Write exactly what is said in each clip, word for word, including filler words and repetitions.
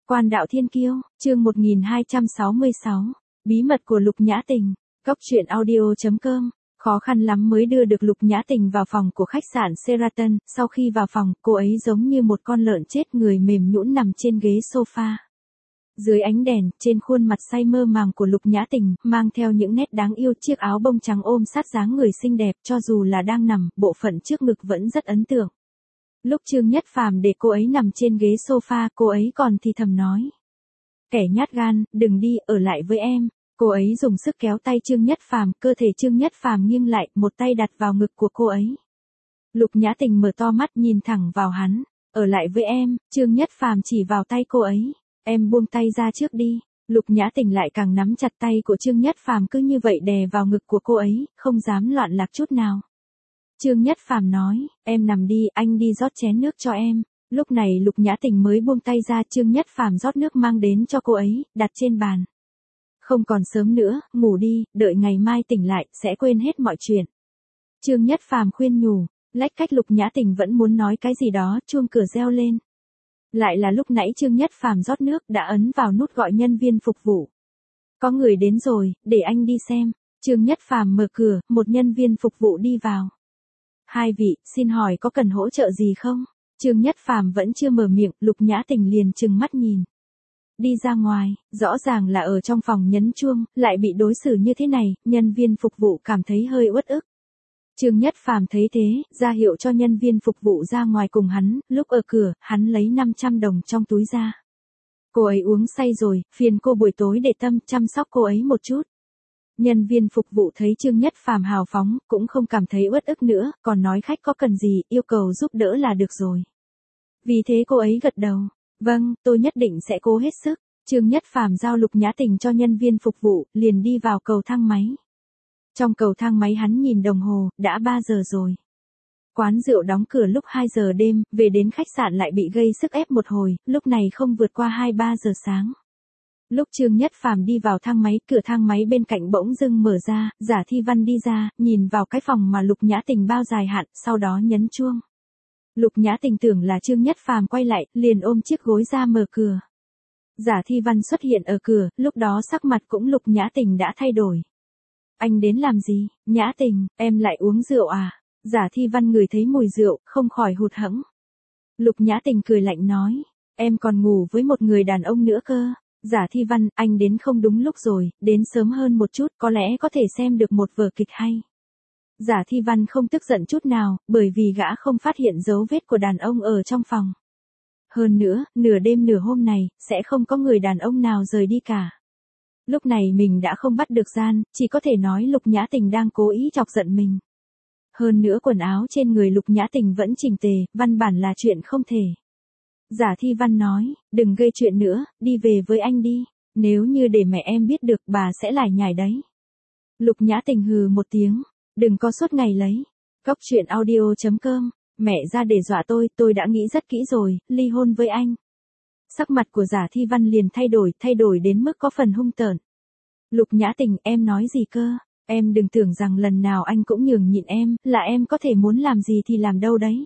Quan đạo thiên kiêu, chương một nghìn hai trăm sáu mươi sáu, bí mật của Lục Nhã Tình, Cóc truyện audio chấm com. Khó khăn lắm mới đưa được Lục Nhã Tình vào phòng của khách sạn Sheraton, sau khi vào phòng, cô ấy giống như một con lợn chết người mềm nhũn nằm trên ghế sofa. Dưới ánh đèn, trên khuôn mặt say mơ màng của Lục Nhã Tình, mang theo những nét đáng yêu, chiếc áo bông trắng ôm sát dáng người xinh đẹp, cho dù là đang nằm, bộ phận trước ngực vẫn rất ấn tượng. Lúc Trương Nhất Phàm để cô ấy nằm trên ghế sofa, cô ấy còn thì thầm nói: "Kẻ nhát gan, đừng đi, ở lại với em." Cô ấy dùng sức kéo tay Trương Nhất Phàm, cơ thể Trương Nhất Phàm nghiêng lại, một tay đặt vào ngực của cô ấy. Lục Nhã Tình mở to mắt nhìn thẳng vào hắn, "Ở lại với em." Trương Nhất Phàm chỉ vào tay cô ấy, "Em buông tay ra trước đi." Lục Nhã Tình lại càng nắm chặt tay của Trương Nhất Phàm, cứ như vậy đè vào ngực của cô ấy, không dám loạn lạc chút nào. Trương Nhất Phàm nói: "Em nằm đi, anh đi rót chén nước cho em." Lúc này Lục Nhã Tình mới buông tay ra, Trương Nhất Phàm rót nước mang đến cho cô ấy, đặt trên bàn. "Không còn sớm nữa, ngủ đi, đợi ngày mai tỉnh lại, sẽ quên hết mọi chuyện." Trương Nhất Phàm khuyên nhủ. Lách cách Lục Nhã Tình vẫn muốn nói cái gì đó, chuông cửa reo lên. Lại là lúc nãy Trương Nhất Phàm rót nước, đã ấn vào nút gọi nhân viên phục vụ. "Có người đến rồi, để anh đi xem." Trương Nhất Phàm mở cửa, một nhân viên phục vụ đi vào. "Hai vị, xin hỏi có cần hỗ trợ gì không?" Trương Nhất Phàm vẫn chưa mở miệng, Lục Nhã Tình liền trừng mắt nhìn. Đi ra ngoài, rõ ràng là ở trong phòng nhấn chuông, lại bị đối xử như thế này, nhân viên phục vụ cảm thấy hơi uất ức. Trương Nhất Phàm thấy thế, ra hiệu cho nhân viên phục vụ ra ngoài cùng hắn, lúc ở cửa, hắn lấy năm trăm đồng trong túi ra. "Cô ấy uống say rồi, phiền cô buổi tối để tâm chăm sóc cô ấy một chút." Nhân viên phục vụ thấy Trương Nhất Phàm hào phóng, cũng không cảm thấy uất ức nữa, còn nói khách có cần gì, yêu cầu giúp đỡ là được rồi. Vì thế cô ấy gật đầu. "Vâng, tôi nhất định sẽ cố hết sức." Trương Nhất Phàm giao Lục Nhã Tình cho nhân viên phục vụ, liền đi vào cầu thang máy. Trong cầu thang máy hắn nhìn đồng hồ, đã ba giờ rồi. Quán rượu đóng cửa lúc hai giờ đêm, về đến khách sạn lại bị gây sức ép một hồi, lúc này không vượt qua hai ba giờ sáng. Lúc Trương Nhất Phàm đi vào thang máy, cửa thang máy bên cạnh bỗng dưng mở ra, Giả Thi Văn đi ra, nhìn vào cái phòng mà Lục Nhã Tình bao dài hạn, sau đó nhấn chuông. Lục Nhã Tình tưởng là Trương Nhất Phàm quay lại, liền ôm chiếc gối ra mở cửa. Giả Thi Văn xuất hiện ở cửa, lúc đó sắc mặt cũng Lục Nhã Tình đã thay đổi. "Anh đến làm gì?" "Nhã Tình, em lại uống rượu à?" Giả Thi Văn ngửi thấy mùi rượu, không khỏi hụt hẫng. Lục Nhã Tình cười lạnh nói: "Em còn ngủ với một người đàn ông nữa cơ." Giả Thi Văn, anh đến không đúng lúc rồi, đến sớm hơn một chút, có lẽ có thể xem được một vở kịch hay. Giả Thi Văn không tức giận chút nào, bởi vì gã không phát hiện dấu vết của đàn ông ở trong phòng. Hơn nữa, nửa đêm nửa hôm này, sẽ không có người đàn ông nào rời đi cả. Lúc này mình đã không bắt được gian, chỉ có thể nói Lục Nhã Tình đang cố ý chọc giận mình. Hơn nữa quần áo trên người Lục Nhã Tình vẫn chỉnh tề, văn bản là chuyện không thể. Giả Thi Văn nói: "Đừng gây chuyện nữa, đi về với anh đi, nếu như để mẹ em biết được, bà sẽ lải nhải đấy." Lục Nhã Tình hừ một tiếng: "Đừng có suốt ngày lấy." Cóc truyện audio chấm com. "Mẹ ra để dọa tôi, tôi đã nghĩ rất kỹ rồi, ly hôn với anh." Sắc mặt của Giả Thi Văn liền thay đổi, thay đổi đến mức có phần hung tợn. "Lục Nhã Tình, em nói gì cơ? Em đừng tưởng rằng lần nào anh cũng nhường nhịn em, là em có thể muốn làm gì thì làm đâu đấy.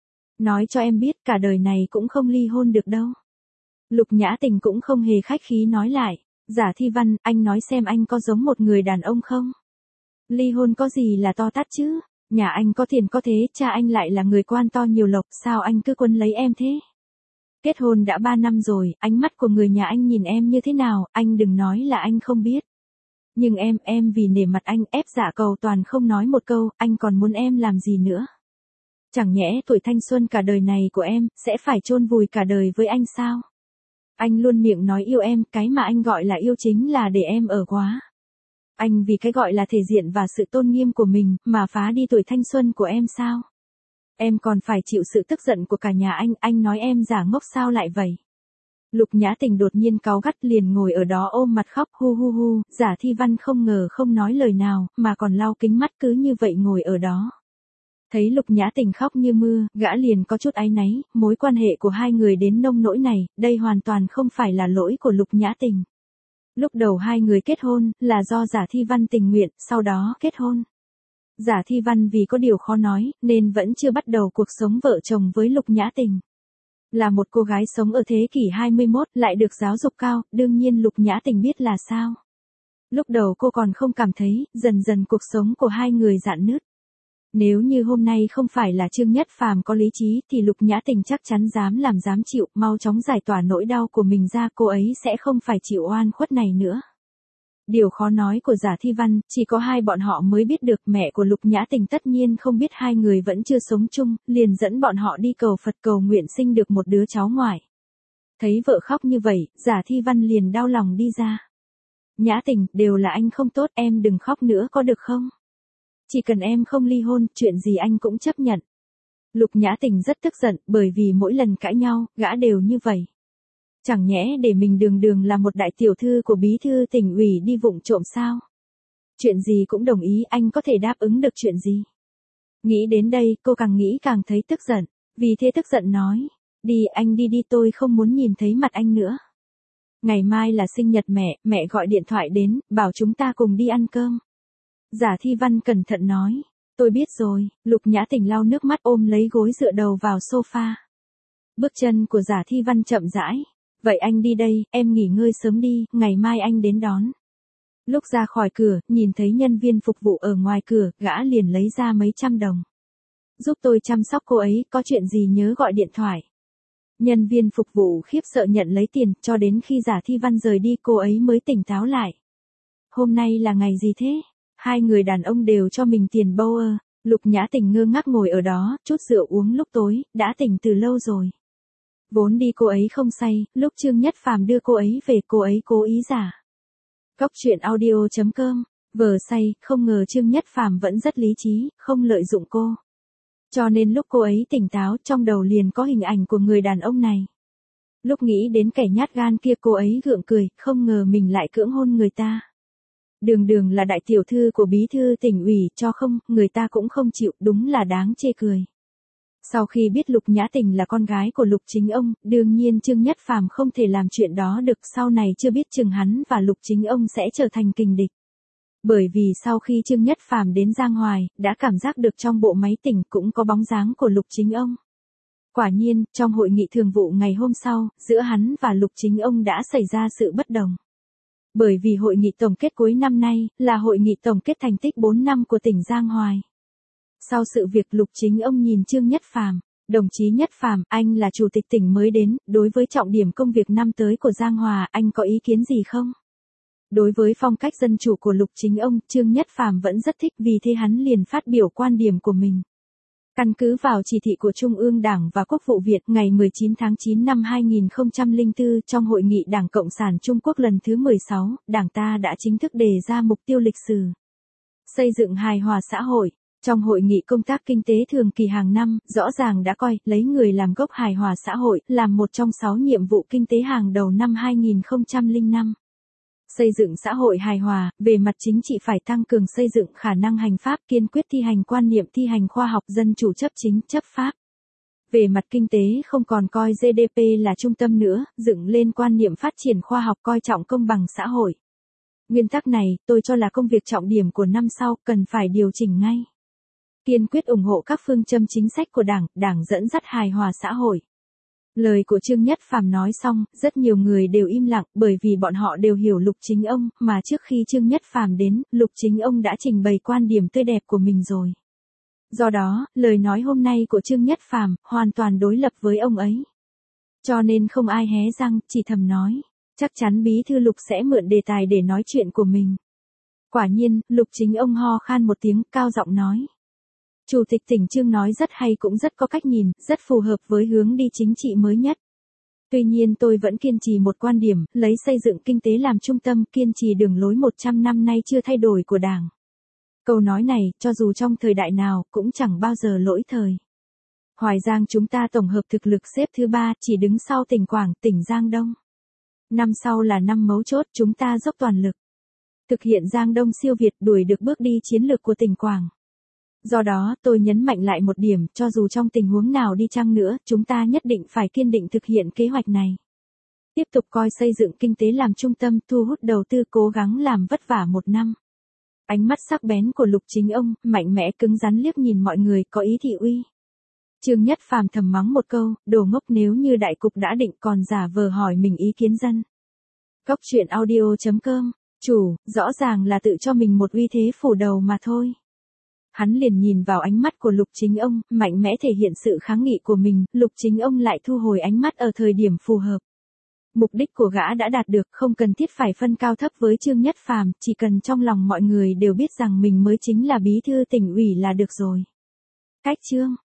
Nói cho em biết, cả đời này cũng không ly hôn được đâu." Lục Nhã Tình cũng không hề khách khí nói lại: "Giả Thi Văn, anh nói xem anh có giống một người đàn ông không? Ly hôn có gì là to tát chứ? Nhà anh có tiền có thế, cha anh lại là người quan to nhiều lộc, sao anh cứ quấn lấy em thế? Kết hôn đã ba năm rồi, ánh mắt của người nhà anh nhìn em như thế nào, anh đừng nói là anh không biết. Nhưng em, em vì nể mặt anh, ép dạ cầu toàn không nói một câu, anh còn muốn em làm gì nữa? Chẳng nhẽ tuổi thanh xuân cả đời này của em, sẽ phải chôn vùi cả đời với anh sao? Anh luôn miệng nói yêu em, cái mà anh gọi là yêu chính là để em ở quá. Anh vì cái gọi là thể diện và sự tôn nghiêm của mình, mà phá đi tuổi thanh xuân của em sao? Em còn phải chịu sự tức giận của cả nhà anh, anh nói em giả ngốc sao lại vậy?" Lục Nhã Tình đột nhiên cáu gắt, liền ngồi ở đó ôm mặt khóc hu hu hu, Giả Thi Văn không ngờ không nói lời nào, mà còn lau kính mắt cứ như vậy ngồi ở đó. Thấy Lục Nhã Tình khóc như mưa, gã liền có chút áy náy, mối quan hệ của hai người đến nông nỗi này, đây hoàn toàn không phải là lỗi của Lục Nhã Tình. Lúc đầu hai người kết hôn, là do Giả Thi Văn tình nguyện, sau đó kết hôn. Giả Thi Văn vì có điều khó nói, nên vẫn chưa bắt đầu cuộc sống vợ chồng với Lục Nhã Tình. Là một cô gái sống ở thế kỷ hai mươi mốt, lại được giáo dục cao, đương nhiên Lục Nhã Tình biết là sao. Lúc đầu cô còn không cảm thấy, dần dần cuộc sống của hai người rạn nứt. Nếu như hôm nay không phải là Trương Nhất Phàm có lý trí thì Lục Nhã Tình chắc chắn dám làm dám chịu, mau chóng giải tỏa nỗi đau của mình ra, cô ấy sẽ không phải chịu oan khuất này nữa. Điều khó nói của Giả Thi Văn, chỉ có hai bọn họ mới biết được, mẹ của Lục Nhã Tình tất nhiên không biết hai người vẫn chưa sống chung, liền dẫn bọn họ đi cầu Phật cầu nguyện sinh được một đứa cháu ngoại. Thấy vợ khóc như vậy, Giả Thi Văn liền đau lòng đi ra. Nhã Tình, đều là anh không tốt, em đừng khóc nữa có được không? Chỉ cần em không ly hôn, chuyện gì anh cũng chấp nhận. Lục Nhã Tình rất tức giận, bởi vì mỗi lần cãi nhau, gã đều như vậy. Chẳng nhẽ để mình đường đường là một đại tiểu thư của bí thư tỉnh ủy đi vụng trộm sao? Chuyện gì cũng đồng ý, anh có thể đáp ứng được chuyện gì? Nghĩ đến đây, cô càng nghĩ càng thấy tức giận, vì thế tức giận nói, đi anh đi đi, tôi không muốn nhìn thấy mặt anh nữa. Ngày mai là sinh nhật mẹ, mẹ gọi điện thoại đến, bảo chúng ta cùng đi ăn cơm. Giả Thi Văn cẩn thận nói, tôi biết rồi. Lục Nhã Tình lau nước mắt ôm lấy gối dựa đầu vào sofa. Bước chân của Giả Thi Văn chậm rãi, vậy anh đi đây, em nghỉ ngơi sớm đi, ngày mai anh đến đón. Lúc ra khỏi cửa, nhìn thấy nhân viên phục vụ ở ngoài cửa, gã liền lấy ra mấy trăm đồng. Giúp tôi chăm sóc cô ấy, có chuyện gì nhớ gọi điện thoại. Nhân viên phục vụ khiếp sợ nhận lấy tiền, cho đến khi Giả Thi Văn rời đi cô ấy mới tỉnh táo lại. Hôm nay là ngày gì thế? Hai người đàn ông đều cho mình tiền bâu ơ. Lục Nhã Tình ngơ ngác ngồi ở đó, chút rượu uống lúc tối, đã tỉnh từ lâu rồi. Vốn đi cô ấy không say, lúc Trương Nhất Phàm đưa cô ấy về cô ấy cố ý giả. Góc truyện audio chấm com, vờ say, không ngờ Trương Nhất Phàm vẫn rất lý trí, không lợi dụng cô. Cho nên lúc cô ấy tỉnh táo trong đầu liền có hình ảnh của người đàn ông này. Lúc nghĩ đến kẻ nhát gan kia cô ấy gượng cười, không ngờ mình lại cưỡng hôn người ta. Đường đường là đại tiểu thư của bí thư tỉnh ủy, cho không, người ta cũng không chịu, đúng là đáng chê cười. Sau khi biết Lục Nhã Tình là con gái của Lục Chính Ông, đương nhiên Trương Nhất Phàm không thể làm chuyện đó được, sau này chưa biết chừng hắn và Lục Chính Ông sẽ trở thành kình địch. Bởi vì sau khi Trương Nhất Phàm đến Giang Hoài, đã cảm giác được trong bộ máy tỉnh cũng có bóng dáng của Lục Chính Ông. Quả nhiên, trong hội nghị thường vụ ngày hôm sau, giữa hắn và Lục Chính Ông đã xảy ra sự bất đồng. Bởi vì hội nghị tổng kết cuối năm nay, là hội nghị tổng kết thành tích bốn năm của tỉnh Giang Hoài. Sau sự việc Lục Chính Ông nhìn Trương Nhất Phàm, đồng chí Nhất Phàm, anh là chủ tịch tỉnh mới đến, đối với trọng điểm công việc năm tới của Giang Hòa, anh có ý kiến gì không? Đối với phong cách dân chủ của Lục Chính Ông, Trương Nhất Phàm vẫn rất thích, vì thế hắn liền phát biểu quan điểm của mình. Căn cứ vào chỉ thị của Trung ương Đảng và Quốc vụ Việt ngày mười chín tháng chín năm hai nghìn không trăm lẻ bốn, trong Hội nghị Đảng Cộng sản Trung Quốc lần thứ mười sáu, Đảng ta đã chính thức đề ra mục tiêu lịch sử xây dựng hài hòa xã hội. Trong hội nghị công tác kinh tế thường kỳ hàng năm, rõ ràng đã coi lấy người làm gốc hài hòa xã hội làm một trong sáu nhiệm vụ kinh tế hàng đầu năm hai nghìn không trăm lẻ năm. Xây dựng xã hội hài hòa, về mặt chính trị phải tăng cường xây dựng khả năng hành pháp, kiên quyết thi hành quan niệm thi hành khoa học dân chủ chấp chính chấp pháp. Về mặt kinh tế không còn coi giê đê pê là trung tâm nữa, dựng lên quan niệm phát triển khoa học, coi trọng công bằng xã hội. Nguyên tắc này, tôi cho là công việc trọng điểm của năm sau, cần phải điều chỉnh ngay. Kiên quyết ủng hộ các phương châm chính sách của Đảng, Đảng dẫn dắt hài hòa xã hội. Lời của Trương Nhất Phàm nói xong, rất nhiều người đều im lặng, bởi vì bọn họ đều hiểu Lục Chính Ông, mà trước khi Trương Nhất Phàm đến, Lục Chính Ông đã trình bày quan điểm tươi đẹp của mình rồi. Do đó, lời nói hôm nay của Trương Nhất Phàm hoàn toàn đối lập với ông ấy. Cho nên không ai hé răng, chỉ thầm nói, chắc chắn bí thư Lục sẽ mượn đề tài để nói chuyện của mình. Quả nhiên, Lục Chính Ông ho khan một tiếng, cao giọng nói. Chủ tịch tỉnh Trương nói rất hay, cũng rất có cách nhìn, rất phù hợp với hướng đi chính trị mới nhất. Tuy nhiên tôi vẫn kiên trì một quan điểm, lấy xây dựng kinh tế làm trung tâm, kiên trì đường lối một trăm năm nay chưa thay đổi của Đảng. Câu nói này, cho dù trong thời đại nào, cũng chẳng bao giờ lỗi thời. Hoài Giang chúng ta tổng hợp thực lực xếp thứ ba, chỉ đứng sau tỉnh Quảng, tỉnh Giang Đông. Năm sau là năm mấu chốt, chúng ta dốc toàn lực thực hiện Giang Đông siêu việt, đuổi được bước đi chiến lược của tỉnh Quảng. Do đó, tôi nhấn mạnh lại một điểm, cho dù trong tình huống nào đi chăng nữa, chúng ta nhất định phải kiên định thực hiện kế hoạch này. Tiếp tục coi xây dựng kinh tế làm trung tâm, thu hút đầu tư, cố gắng làm vất vả một năm. Ánh mắt sắc bén của Lục Chính Ông, mạnh mẽ cứng rắn liếc nhìn mọi người, có ý thị uy. Trương Nhất Phàm thầm mắng một câu, đồ ngốc, nếu như đại cục đã định còn giả vờ hỏi mình ý kiến dân. Cốc truyện audio chấm com, chủ, rõ ràng là tự cho mình một uy thế phủ đầu mà thôi. Hắn liền nhìn vào ánh mắt của Lục Chính Ông, mạnh mẽ thể hiện sự kháng nghị của mình, Lục Chính Ông lại thu hồi ánh mắt ở thời điểm phù hợp. Mục đích của gã đã đạt được, không cần thiết phải phân cao thấp với Trương Nhất Phàm, chỉ cần trong lòng mọi người đều biết rằng mình mới chính là bí thư tỉnh ủy là được rồi. Cách chương